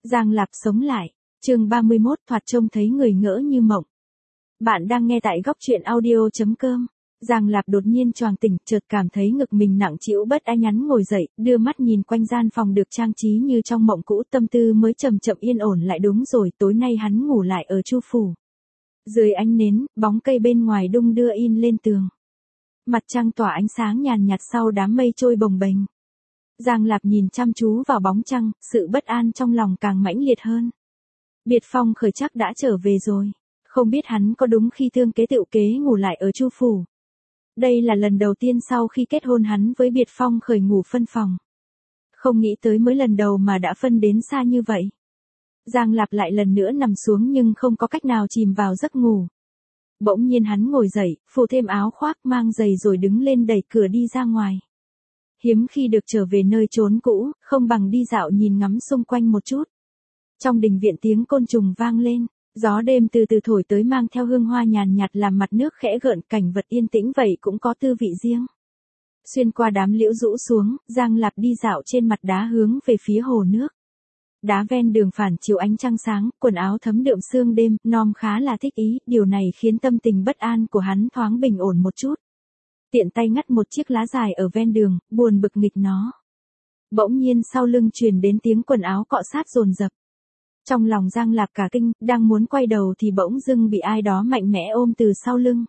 Giang Lạp sống lại. Chương 31 thoạt trông thấy người ngỡ như mộng. Bạn đang nghe tại góc truyện audio.com. Giang Lạp đột nhiên choàng tỉnh, chợt cảm thấy ngực mình nặng trĩu bất an, nhắn ngồi dậy, đưa mắt nhìn quanh gian phòng được trang trí như trong mộng cũ, tâm tư mới chậm chậm yên ổn lại. Đúng rồi, tối nay hắn ngủ lại ở Chu phủ. Dưới ánh nến, bóng cây bên ngoài đung đưa in lên tường. Mặt trăng tỏa ánh sáng nhàn nhạt sau đám mây trôi bồng bềnh. Giang Lạp nhìn chăm chú vào bóng trăng, sự bất an trong lòng càng mãnh liệt hơn. Biệt Phong Khởi chắc đã trở về rồi. Không biết hắn có đúng khi thương kế tựu kế ngủ lại ở Chu phủ. Đây là lần đầu tiên sau khi kết hôn hắn với Biệt Phong Khởi ngủ phân phòng. Không nghĩ tới mới lần đầu mà đã phân đến xa như vậy. Giang Lạp lại lần nữa nằm xuống nhưng không có cách nào chìm vào giấc ngủ. Bỗng nhiên hắn ngồi dậy, phủ thêm áo khoác, mang giày rồi đứng lên đẩy cửa đi ra ngoài. Hiếm khi được trở về nơi trốn cũ, không bằng đi dạo nhìn ngắm xung quanh một chút. Trong đình viện tiếng côn trùng vang lên, gió đêm từ từ thổi tới mang theo hương hoa nhàn nhạt làm mặt nước khẽ gợn, cảnh vật yên tĩnh vậy cũng có tư vị riêng. Xuyên qua đám liễu rũ xuống, Giang Lạp đi dạo trên mặt đá hướng về phía hồ nước. Đá ven đường phản chiếu ánh trăng sáng, quần áo thấm đượm sương đêm, Nom khá là thích ý, điều này khiến tâm tình bất an của hắn thoáng bình ổn một chút. Tiện tay ngắt một chiếc lá dài ở ven đường, buồn bực nghịch nó. Bỗng nhiên sau lưng truyền đến tiếng quần áo cọ sát dồn dập. Trong lòng Giang Lạp cả kinh, đang muốn quay đầu thì bỗng dưng bị ai đó mạnh mẽ ôm từ sau lưng.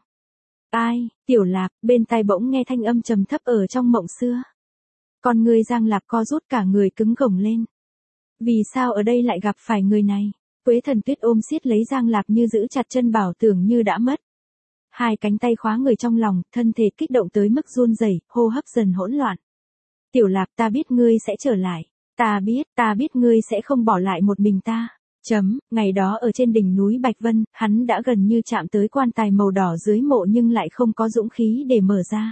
Ai, Tiểu Lạp, bên tai bỗng nghe thanh âm trầm thấp ở trong mộng xưa. Con người Giang Lạp co rút, cả người cứng gồng lên. Vì sao ở đây lại gặp phải người này? Quế Thần Tuyết ôm siết lấy Giang Lạp như giữ chặt chân bảo tưởng như đã mất. Hai cánh tay khóa người trong lòng, thân thể kích động tới mức run rẩy, hô hấp dần hỗn loạn. Tiểu Lạp, ta biết ngươi sẽ trở lại. Ta biết ngươi sẽ không bỏ lại một mình ta. Ngày đó ở trên đỉnh núi Bạch Vân, hắn đã gần như chạm tới quan tài màu đỏ dưới mộ nhưng lại không có dũng khí để mở ra.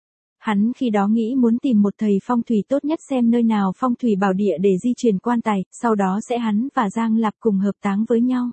Hắn khi đó nghĩ muốn tìm một thầy phong thủy tốt nhất xem nơi nào phong thủy bảo địa để di chuyển quan tài, sau đó sẽ hắn và Giang Lạp cùng hợp táng với nhau.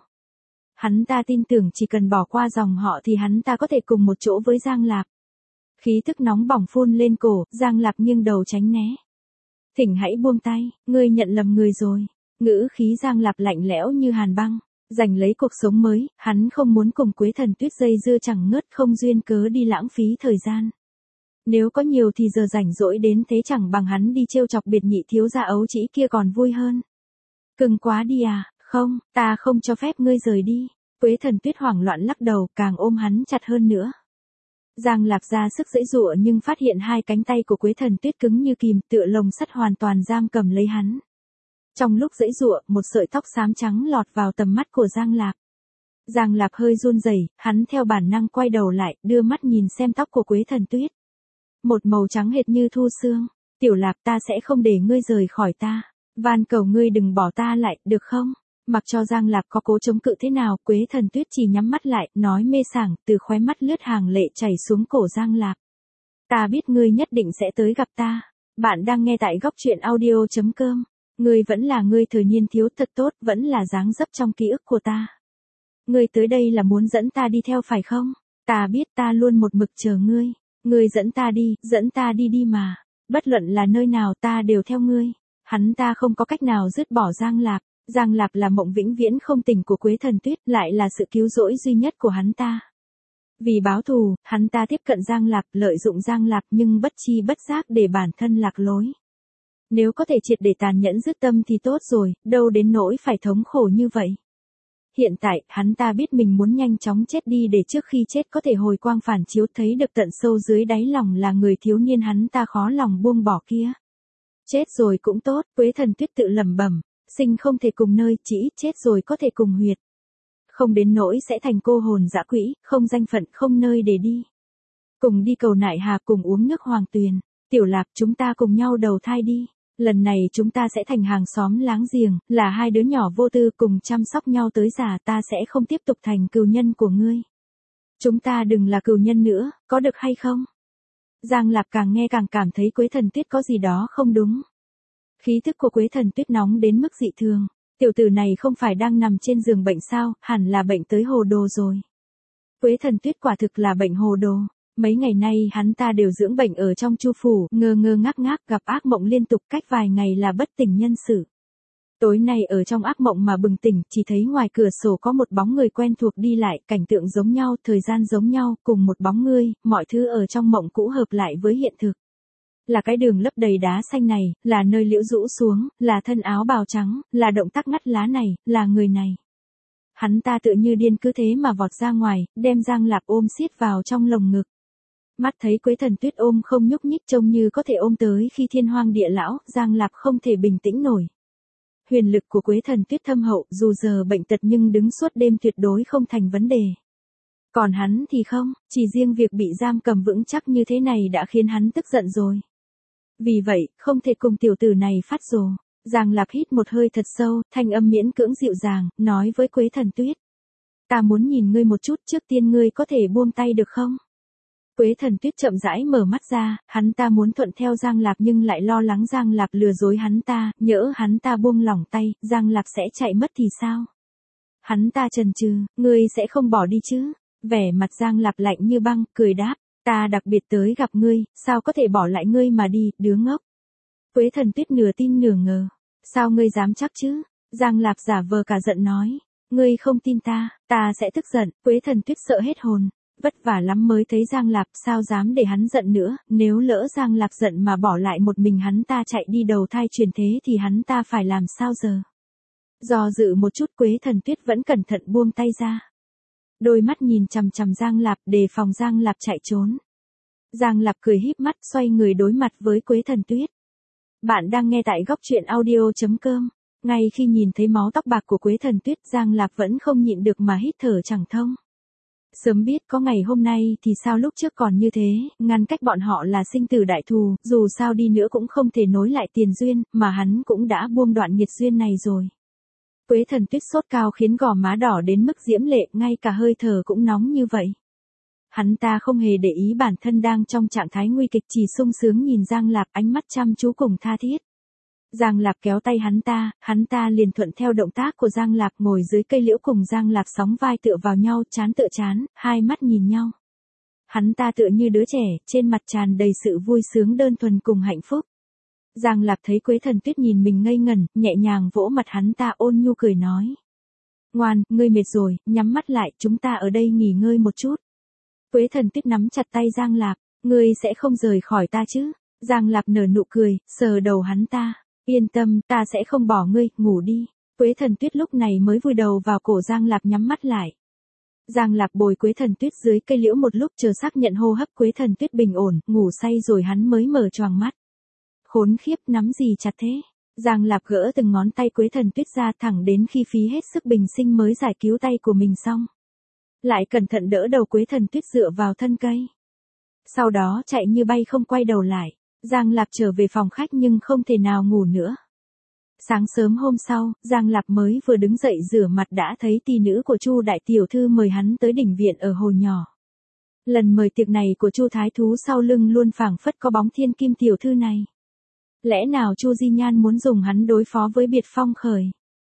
Hắn ta tin tưởng chỉ cần bỏ qua dòng họ thì hắn ta có thể cùng một chỗ với Giang Lạp. Khí tức nóng bỏng phun lên cổ, Giang Lạp nghiêng đầu tránh né. Thỉnh hãy buông tay, ngươi nhận lầm người rồi. Ngữ khí Giang Lạp lạnh lẽo như hàn băng. Giành lấy cuộc sống mới, hắn không muốn cùng Quế Thần Tuyết dây dưa chẳng ngớt, không duyên cớ đi lãng phí thời gian. Nếu có nhiều thì giờ rảnh rỗi đến thế chẳng bằng hắn đi trêu chọc biệt nhị thiếu gia ấu trĩ kia còn vui hơn. Cưng quá đi à, không, ta không cho phép ngươi rời đi. Quế Thần Tuyết hoảng loạn lắc đầu, càng ôm hắn chặt hơn nữa. Giang Lạp ra sức giãy giụa nhưng phát hiện hai cánh tay của Quế Thần Tuyết cứng như kìm, tựa lồng sắt hoàn toàn giam cầm lấy hắn. Trong lúc giãy giụa, một sợi tóc xám trắng lọt vào tầm mắt của Giang Lạp. Giang Lạp hơi run rẩy, hắn theo bản năng quay đầu lại, đưa mắt nhìn xem tóc của Quế Thần Tuyết. Một màu trắng hệt như thu sương. Tiểu Lạp, ta sẽ không để ngươi rời khỏi ta. Van cầu ngươi đừng bỏ ta lại, được không? Mặc cho Giang Lạp có cố chống cự thế nào, Quế Thần Tuyết chỉ nhắm mắt lại, nói mê sảng, từ khóe mắt lướt hàng lệ chảy xuống cổ Giang Lạp. Ta biết ngươi nhất định sẽ tới gặp ta. Bạn đang nghe tại góc truyện audio.com. Ngươi vẫn là ngươi thời niên thiếu thật tốt, vẫn là dáng dấp trong ký ức của ta. Ngươi tới đây là muốn dẫn ta đi theo phải không? Ta biết, ta luôn một mực chờ ngươi. Ngươi dẫn ta đi đi mà. Bất luận là nơi nào ta đều theo ngươi. Hắn ta không có cách nào dứt bỏ Giang Lạp. Giang Lạp là mộng vĩnh viễn không tỉnh của Quế Thần Tuyết, lại là sự cứu rỗi duy nhất của hắn ta. Vì báo thù, hắn ta tiếp cận Giang Lạp, lợi dụng Giang Lạp nhưng bất chi bất giác để bản thân lạc lối. Nếu có thể triệt để tàn nhẫn dứt tâm thì tốt rồi, đâu đến nỗi phải thống khổ như vậy. Hiện tại, hắn ta biết mình muốn nhanh chóng chết đi để trước khi chết có thể hồi quang phản chiếu, thấy được tận sâu dưới đáy lòng là người thiếu niên hắn ta khó lòng buông bỏ kia. Chết rồi cũng tốt, Quế Thần Tuyết tự lẩm bẩm, sinh không thể cùng nơi, chỉ ít chết rồi có thể cùng huyệt. Không đến nỗi sẽ thành cô hồn dã quỷ, không danh phận, không nơi để đi. Cùng đi cầu nại hà, cùng uống nước Hoàng Tuyền. Tiểu Lạp, chúng ta cùng nhau đầu thai đi. Lần này chúng ta sẽ thành hàng xóm láng giềng, là hai đứa nhỏ vô tư cùng chăm sóc nhau tới già, ta sẽ không tiếp tục thành cừu nhân của ngươi. Chúng ta đừng là cừu nhân nữa, có được hay không? Giang Lạp càng nghe càng cảm thấy Quế Thần Tuyết có gì đó không đúng. Khí thức của Quế Thần Tuyết nóng đến mức dị thường. Tiểu tử này không phải đang nằm trên giường bệnh sao, hẳn là bệnh tới hồ đồ rồi. Quế Thần Tuyết quả thực là bệnh hồ đồ. Mấy ngày nay hắn ta đều dưỡng bệnh ở trong Chu phủ, ngơ ngơ ngác ngác, gặp ác mộng liên tục, cách vài ngày là bất tỉnh nhân sự. Tối nay ở trong ác mộng mà bừng tỉnh, chỉ thấy ngoài cửa sổ có một bóng người quen thuộc đi lại, cảnh tượng giống nhau, thời gian giống nhau, cùng một bóng ngươi, mọi thứ ở trong mộng cũ hợp lại với hiện thực. Là cái đường lấp đầy đá xanh này, là nơi liễu rũ xuống, là thân áo bào trắng, là động tác ngắt lá này, là người này. Hắn ta tự như điên cứ thế mà vọt ra ngoài, đem Giang Lạp ôm siết vào trong lồng ngực. Mắt thấy Quế Thần Tuyết ôm không nhúc nhích trông như có thể ôm tới khi thiên hoang địa lão, Giang Lạp không thể bình tĩnh nổi. Huyền lực của Quế Thần Tuyết thâm hậu, dù giờ bệnh tật nhưng đứng suốt đêm tuyệt đối không thành vấn đề. Còn hắn thì không, chỉ riêng việc bị giam cầm vững chắc như thế này đã khiến hắn tức giận rồi. Vì vậy, không thể cùng tiểu tử này phát rồ. Giang Lạp hít một hơi thật sâu, thanh âm miễn cưỡng dịu dàng, nói với Quế Thần Tuyết. Ta muốn nhìn ngươi một chút, trước tiên ngươi có thể buông tay được không? Quế Thần Tuyết chậm rãi mở mắt ra, hắn ta muốn thuận theo Giang Lạp nhưng lại lo lắng Giang Lạp lừa dối hắn ta, nhỡ hắn ta buông lỏng tay, Giang Lạp sẽ chạy mất thì sao? Hắn ta chần chừ, ngươi sẽ không bỏ đi chứ? Vẻ mặt Giang Lạp lạnh như băng, cười đáp, ta đặc biệt tới gặp ngươi, sao có thể bỏ lại ngươi mà đi, đứa ngốc. Quế Thần Tuyết nửa tin nửa ngờ, sao ngươi dám chắc chứ? Giang Lạp giả vờ cả giận nói, ngươi không tin ta sẽ tức giận. Quế Thần Tuyết sợ hết hồn. Vất vả lắm mới thấy Giang Lạp, sao dám để hắn giận nữa, nếu lỡ Giang Lạp giận mà bỏ lại một mình hắn ta chạy đi đầu thai truyền thế thì hắn ta phải làm sao giờ? Do dự một chút Quế Thần Tuyết vẫn cẩn thận buông tay ra. Đôi mắt nhìn chằm chằm Giang Lạp đề phòng Giang Lạp chạy trốn. Giang Lạp cười híp mắt xoay người đối mặt với Quế Thần Tuyết. Bạn đang nghe tại góc truyện audio.com. Ngay khi nhìn thấy máu tóc bạc của Quế Thần Tuyết, Giang Lạp vẫn không nhịn được mà hít thở chẳng thông. Sớm biết có ngày hôm nay thì sao lúc trước còn như thế, ngăn cách bọn họ là sinh tử đại thù, dù sao đi nữa cũng không thể nối lại tiền duyên, mà hắn cũng đã buông đoạn nghiệt duyên này rồi. Quế Thần Tuyết sốt cao khiến gò má đỏ đến mức diễm lệ, ngay cả hơi thở cũng nóng như vậy. Hắn ta không hề để ý bản thân đang trong trạng thái nguy kịch, chỉ sung sướng nhìn Giang Lạp, ánh mắt chăm chú cùng tha thiết. Giang Lạp kéo tay hắn ta liền thuận theo động tác của Giang Lạp ngồi dưới cây liễu cùng Giang Lạp sóng vai tựa vào nhau, trán tựa trán, hai mắt nhìn nhau. Hắn ta tựa như đứa trẻ, trên mặt tràn đầy sự vui sướng đơn thuần cùng hạnh phúc. Giang Lạp thấy Quế Thần Tuyết nhìn mình ngây ngẩn, nhẹ nhàng vỗ mặt hắn ta ôn nhu cười nói. Ngoan, ngươi mệt rồi, nhắm mắt lại, chúng ta ở đây nghỉ ngơi một chút. Quế Thần Tuyết nắm chặt tay Giang Lạp, ngươi sẽ không rời khỏi ta chứ? Giang Lạp nở nụ cười, sờ đầu hắn ta. Yên tâm, ta sẽ không bỏ ngươi, ngủ đi. Quế Thần Tuyết lúc này mới vùi đầu vào cổ Giang Lạp nhắm mắt lại. Giang Lạp bồi Quế Thần Tuyết dưới cây liễu một lúc chờ xác nhận hô hấp Quế Thần Tuyết bình ổn, ngủ say rồi hắn mới mở choàng mắt. Khốn khiếp, nắm gì chặt thế? Giang Lạp gỡ từng ngón tay Quế Thần Tuyết ra thẳng đến khi phí hết sức bình sinh mới giải cứu tay của mình xong. Lại cẩn thận đỡ đầu Quế Thần Tuyết dựa vào thân cây. Sau đó chạy như bay không quay đầu lại. Giang Lạp trở về phòng khách nhưng không thể nào ngủ nữa. Sáng sớm hôm sau, Giang Lạp mới vừa đứng dậy rửa mặt đã thấy tỷ nữ của Chu đại tiểu thư mời hắn tới đình viện ở hồ nhỏ. Lần mời tiệc này của Chu thái thú sau lưng luôn phảng phất có bóng thiên kim tiểu thư này. Lẽ nào Chu Di Nhan muốn dùng hắn đối phó với Biệt Phong Khởi?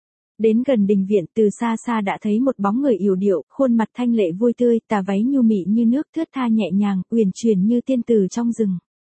Đến gần đình viện, từ xa xa đã thấy một bóng người yểu điệu, khuôn mặt thanh lệ vui tươi, tà váy nhu mị như nước, thướt tha nhẹ nhàng, uyển chuyển như tiên tử trong rừng.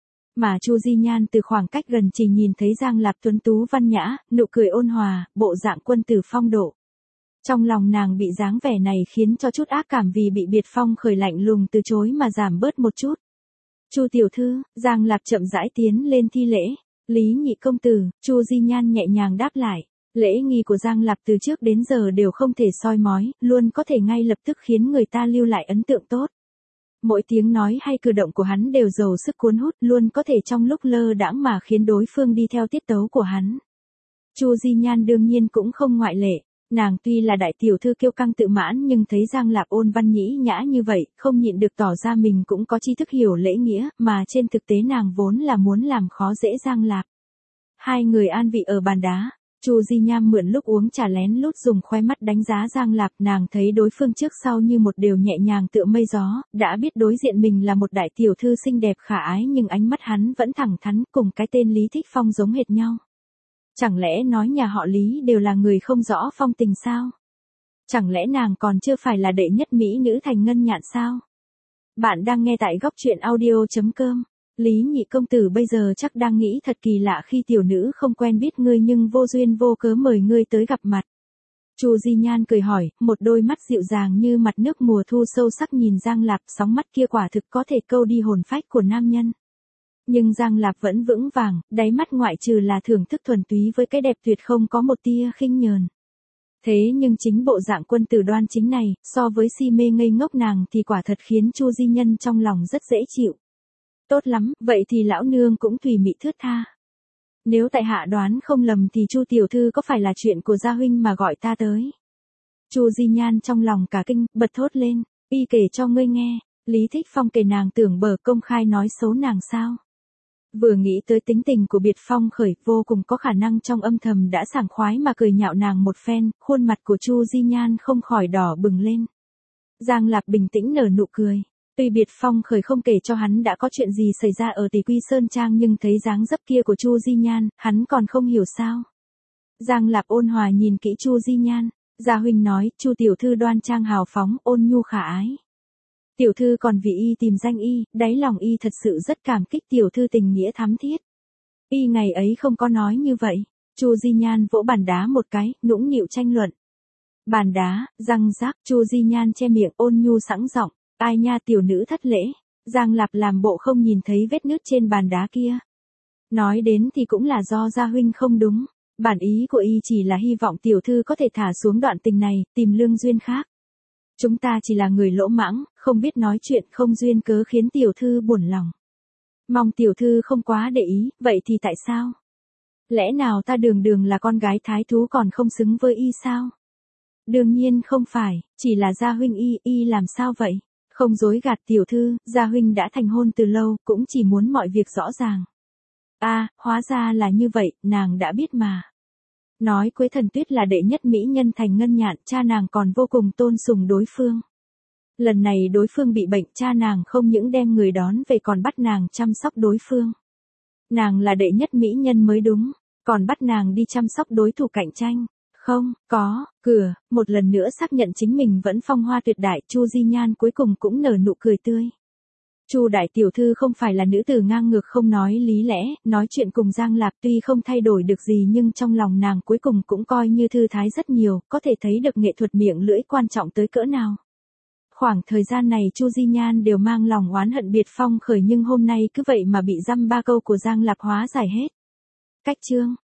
Mà Chu Di Nhan từ khoảng cách gần chỉ nhìn thấy Giang Lạp tuấn tú văn nhã, nụ cười ôn hòa, bộ dạng quân tử phong độ. Trong lòng nàng bị dáng vẻ này khiến cho chút ác cảm vì bị Biệt Phong Khởi lạnh lùng từ chối mà giảm bớt một chút. Chu tiểu thư, Giang Lạp chậm rãi tiến lên thi lễ. Lý nhị công tử, Chu Di Nhan nhẹ nhàng đáp lại. Lễ nghi của Giang Lạp từ trước đến giờ đều không thể soi mói, luôn có thể ngay lập tức khiến người ta lưu lại ấn tượng tốt. Mỗi tiếng nói hay cử động của hắn đều giàu sức cuốn hút, luôn có thể trong lúc lơ đãng mà khiến đối phương đi theo tiết tấu của hắn. Chu Di Nhan đương nhiên cũng không ngoại lệ. Nàng tuy là đại tiểu thư kiêu căng tự mãn nhưng thấy Giang Lạp ôn văn nhĩ nhã như vậy, không nhịn được tỏ ra mình cũng có tri thức hiểu lễ nghĩa, mà trên thực tế nàng vốn là muốn làm khó dễ Giang Lạp. Hai người an vị ở bàn đá. Chu Di Nham mượn lúc uống trà lén lút dùng khoe mắt đánh giá Giang Lạp, nàng thấy đối phương trước sau như một đều nhẹ nhàng tựa mây gió, đã biết đối diện mình là một đại tiểu thư xinh đẹp khả ái nhưng ánh mắt hắn vẫn thẳng thắn, cùng cái tên Lý Thích Phong giống hệt nhau. Chẳng lẽ nói nhà họ Lý đều là người không rõ phong tình sao? Chẳng lẽ nàng còn chưa phải là đệ nhất mỹ nữ thành ngân nhạn sao? Bạn đang nghe tại góc truyện audio.com. Lý nhị công tử bây giờ chắc đang nghĩ thật kỳ lạ khi tiểu nữ không quen biết ngươi nhưng vô duyên vô cớ mời ngươi tới gặp mặt. Chu Di Nhan cười hỏi, một đôi mắt dịu dàng như mặt nước mùa thu sâu sắc nhìn Giang Lạp, sóng mắt kia quả thực có thể câu đi hồn phách của nam nhân. Nhưng Giang Lạp vẫn vững vàng, đáy mắt ngoại trừ là thưởng thức thuần túy với cái đẹp tuyệt không có một tia khinh nhờn. Thế nhưng chính bộ dạng quân tử đoan chính này, so với si mê ngây ngốc nàng thì quả thật khiến Chu Di Nhân trong lòng rất dễ chịu. Tốt lắm, vậy thì lão nương cũng tùy mị thướt tha. Nếu tại hạ đoán không lầm thì Chu tiểu thư có phải là chuyện của gia huynh mà gọi ta tới. Chu Di Nhan trong lòng cả kinh, bật thốt lên, y kể cho ngươi nghe, Lý Thích Phong kể nàng tưởng bờ công khai nói xấu nàng sao. Vừa nghĩ tới tính tình của Biệt Phong khởi vô cùng có khả năng trong âm thầm đã sảng khoái mà cười nhạo nàng một phen, khuôn mặt của Chu Di Nhan không khỏi đỏ bừng lên. Giang Lạp bình tĩnh nở nụ cười. Tuy Biệt Phong khởi không kể cho hắn đã có chuyện gì xảy ra ở Tỷ Quy Sơn Trang nhưng thấy dáng dấp kia của Chu Di Nhan, hắn còn không hiểu sao. Giang Lạp ôn hòa nhìn kỹ Chu Di Nhan, gia huynh nói, Chu tiểu thư đoan trang hào phóng, ôn nhu khả ái. Tiểu thư còn vì y tìm danh y, đáy lòng y thật sự rất cảm kích tiểu thư tình nghĩa thắm thiết. Y ngày ấy không có nói như vậy. Chu Di Nhan vỗ bàn đá một cái, nũng nịu tranh luận. Bàn đá, răng rác, Chu Di Nhan che miệng ôn nhu sẵn giọng, ai nha tiểu nữ thất lễ. Giang Lạp làm bộ không nhìn thấy vết nứt trên bàn đá kia. Nói đến thì cũng là do gia huynh không đúng. Bản ý của y chỉ là hy vọng tiểu thư có thể thả xuống đoạn tình này, tìm lương duyên khác. Chúng ta chỉ là người lỗ mãng, không biết nói chuyện không duyên cớ khiến tiểu thư buồn lòng. Mong tiểu thư không quá để ý, vậy thì tại sao? Lẽ nào ta đường đường là con gái thái thú còn không xứng với y sao? Đương nhiên không phải, chỉ là gia huynh y làm sao vậy? Không dối gạt tiểu thư, gia huynh đã thành hôn từ lâu, cũng chỉ muốn mọi việc rõ ràng. Hóa ra là như vậy, nàng đã biết mà. Nói Quế Thần Tuyết là đệ nhất mỹ nhân thành Ngân Nhạn, cha nàng còn vô cùng tôn sùng đối phương. Lần này đối phương bị bệnh, cha nàng không những đem người đón về còn bắt nàng chăm sóc đối phương. Nàng là đệ nhất mỹ nhân mới đúng, còn bắt nàng đi chăm sóc đối thủ cạnh tranh. Không, có, cửa, một lần nữa xác nhận chính mình vẫn phong hoa tuyệt đại, Chu Di Nhan cuối cùng cũng nở nụ cười tươi. Chu đại tiểu thư không phải là nữ tử ngang ngược không nói lý lẽ, nói chuyện cùng Giang Lạp tuy không thay đổi được gì nhưng trong lòng nàng cuối cùng cũng coi như thư thái rất nhiều, có thể thấy được nghệ thuật miệng lưỡi quan trọng tới cỡ nào. Khoảng thời gian này Chu Di Nhan đều mang lòng oán hận Biệt Phong khởi nhưng hôm nay cứ vậy mà bị dăm ba câu của Giang Lạp hóa giải hết. Cách chương